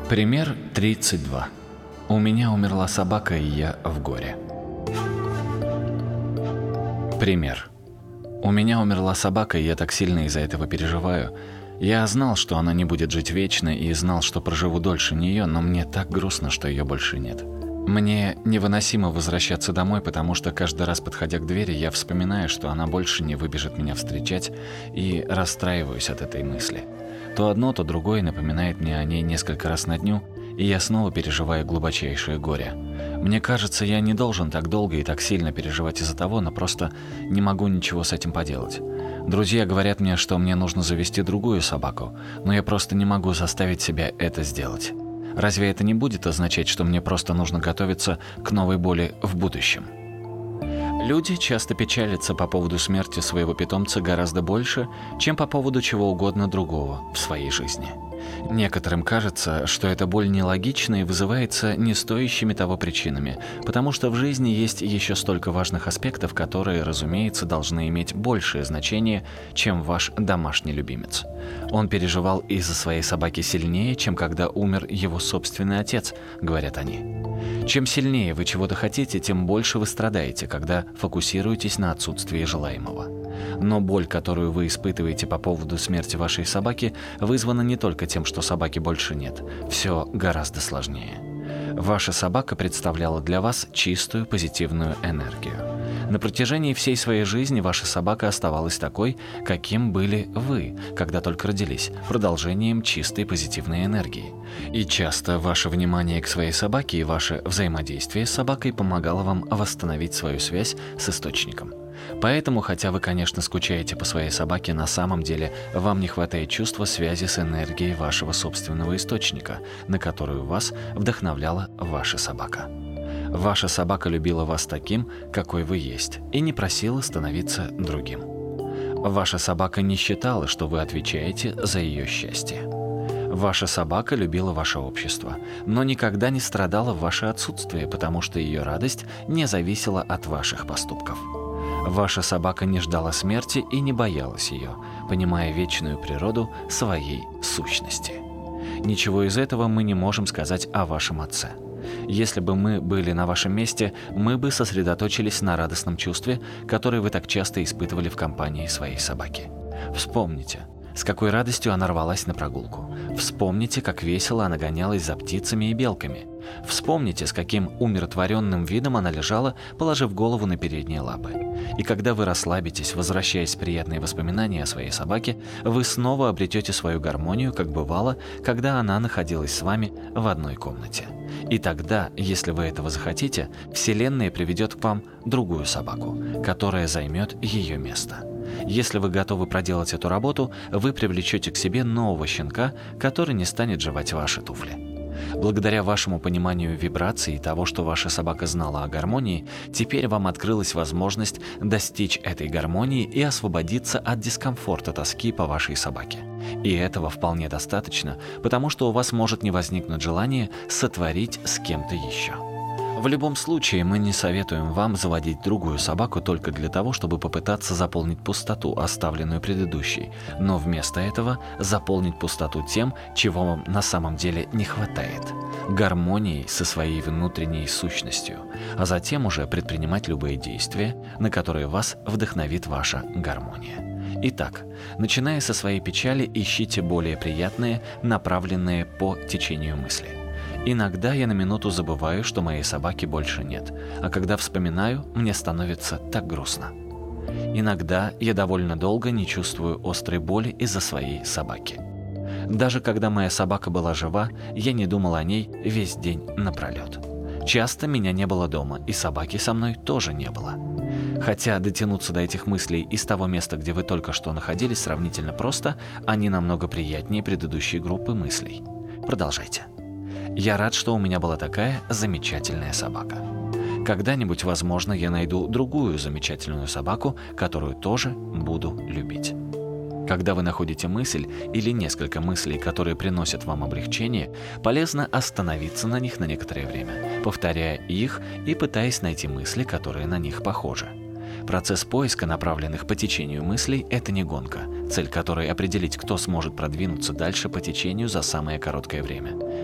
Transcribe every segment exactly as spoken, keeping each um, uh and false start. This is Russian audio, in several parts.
Пример тридцать два. У меня умерла собака, и я в горе. Пример. У меня умерла собака, и я так сильно из-за этого переживаю. Я знал, что она не будет жить вечно, и знал, что проживу дольше нее, но мне так грустно, что ее больше нет. Мне невыносимо возвращаться домой, потому что каждый раз, подходя к двери, я вспоминаю, что она больше не выбежит меня встречать, и расстраиваюсь от этой мысли. То одно, то другое напоминает мне о ней несколько раз на дню, и я снова переживаю глубочайшее горе. Мне кажется, я не должен так долго и так сильно переживать из-за того, но просто не могу ничего с этим поделать. Друзья говорят мне, что мне нужно завести другую собаку, но я просто не могу заставить себя это сделать. Разве это не будет означать, что мне просто нужно готовиться к новой боли в будущем? Люди часто печалятся по поводу смерти своего питомца гораздо больше, чем по поводу чего угодно другого в своей жизни. Некоторым кажется, что эта боль нелогична и вызывается не стоящими того причинами, потому что в жизни есть еще столько важных аспектов, которые, разумеется, должны иметь большее значение, чем ваш домашний любимец. Он переживал из-за своей собаки сильнее, чем когда умер его собственный отец, говорят они. Чем сильнее вы чего-то хотите, тем больше вы страдаете, когда фокусируетесь на отсутствии желаемого. Но боль, которую вы испытываете по поводу смерти вашей собаки, вызвана не только тем, что собаки больше нет. Все гораздо сложнее. Ваша собака представляла для вас чистую позитивную энергию. На протяжении всей своей жизни ваша собака оставалась такой, каким были вы, когда только родились, продолжением чистой позитивной энергии. И часто ваше внимание к своей собаке и ваше взаимодействие с собакой помогало вам восстановить свою связь с источником. Поэтому, хотя вы, конечно, скучаете по своей собаке, на самом деле вам не хватает чувства связи с энергией вашего собственного источника, на которую вас вдохновляла ваша собака. Ваша собака любила вас таким, какой вы есть, и не просила становиться другим. Ваша собака не считала, что вы отвечаете за ее счастье. Ваша собака любила ваше общество, но никогда не страдала в ваше отсутствие, потому что ее радость не зависела от ваших поступков. Ваша собака не ждала смерти и не боялась ее, понимая вечную природу своей сущности. Ничего из этого мы не можем сказать о вашем отце. Если бы мы были на вашем месте, мы бы сосредоточились на радостном чувстве, которое вы так часто испытывали в компании своей собаки. Вспомните, с какой радостью она рвалась на прогулку. Вспомните, как весело она гонялась за птицами и белками. Вспомните, с каким умиротворенным видом она лежала, положив голову на передние лапы. И когда вы расслабитесь, возвращаясь в приятные воспоминания о своей собаке, вы снова обретете свою гармонию, как бывало, когда она находилась с вами в одной комнате. И тогда, если вы этого захотите, Вселенная приведет к вам другую собаку, которая займет ее место. Если вы готовы проделать эту работу, вы привлечете к себе нового щенка, который не станет жевать ваши туфли. Благодаря вашему пониманию вибраций и того, что ваша собака знала о гармонии, теперь вам открылась возможность достичь этой гармонии и освободиться от дискомфорта тоски по вашей собаке. И этого вполне достаточно, потому что у вас может не возникнуть желание сотворить с кем-то еще. В любом случае, мы не советуем вам заводить другую собаку только для того, чтобы попытаться заполнить пустоту, оставленную предыдущей, но вместо этого заполнить пустоту тем, чего вам на самом деле не хватает – гармонией со своей внутренней сущностью, а затем уже предпринимать любые действия, на которые вас вдохновит ваша гармония. Итак, начиная со своей печали, ищите более приятные, направленные по течению мысли. Иногда я на минуту забываю, что моей собаки больше нет, а когда вспоминаю, мне становится так грустно. Иногда я довольно долго не чувствую острой боли из-за своей собаки. Даже когда моя собака была жива, я не думал о ней весь день напролет. Часто меня не было дома, и собаки со мной тоже не было. Хотя дотянуться до этих мыслей из того места, где вы только что находились, сравнительно просто, они намного приятнее предыдущей группы мыслей. Продолжайте. Я рад, что у меня была такая замечательная собака. Когда-нибудь, возможно, я найду другую замечательную собаку, которую тоже буду любить. Когда вы находите мысль или несколько мыслей, которые приносят вам облегчение, полезно остановиться на них на некоторое время, повторяя их и пытаясь найти мысли, которые на них похожи. Процесс поиска направленных по течению мыслей – это не гонка, цель которой определить, кто сможет продвинуться дальше по течению за самое короткое время.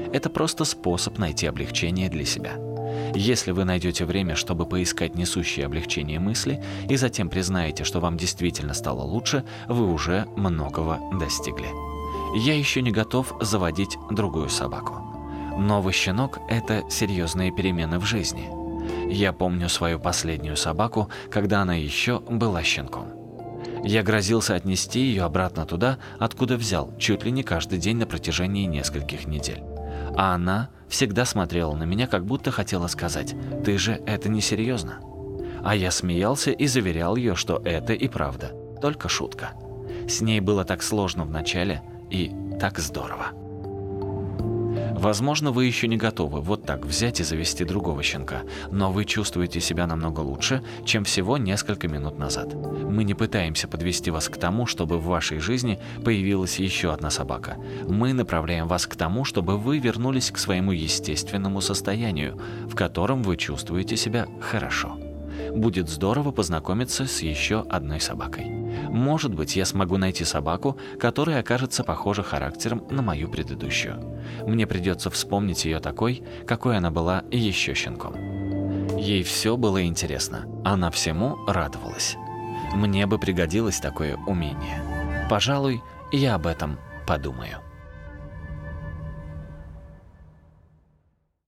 Это просто способ найти облегчение для себя. Если вы найдете время, чтобы поискать несущие облегчение мысли, и затем признаете, что вам действительно стало лучше, вы уже многого достигли. Я еще не готов заводить другую собаку. Новый щенок – это серьезные перемены в жизни. Я помню свою последнюю собаку, когда она еще была щенком. Я грозился отнести ее обратно туда, откуда взял, чуть ли не каждый день на протяжении нескольких недель. А она всегда смотрела на меня, как будто хотела сказать: «Ты же это несерьезно». А я смеялся и заверял ее, что это и правда, только шутка. С ней было так сложно вначале и так здорово. Возможно, вы еще не готовы вот так взять и завести другого щенка, но вы чувствуете себя намного лучше, чем всего несколько минут назад. Мы не пытаемся подвести вас к тому, чтобы в вашей жизни появилась еще одна собака. Мы направляем вас к тому, чтобы вы вернулись к своему естественному состоянию, в котором вы чувствуете себя хорошо. Будет здорово познакомиться с еще одной собакой. Может быть, я смогу найти собаку, которая окажется похожа характером на мою предыдущую. Мне придется вспомнить ее такой, какой она была еще щенком. Ей все было интересно, она всему радовалась. Мне бы пригодилось такое умение. Пожалуй, я об этом подумаю.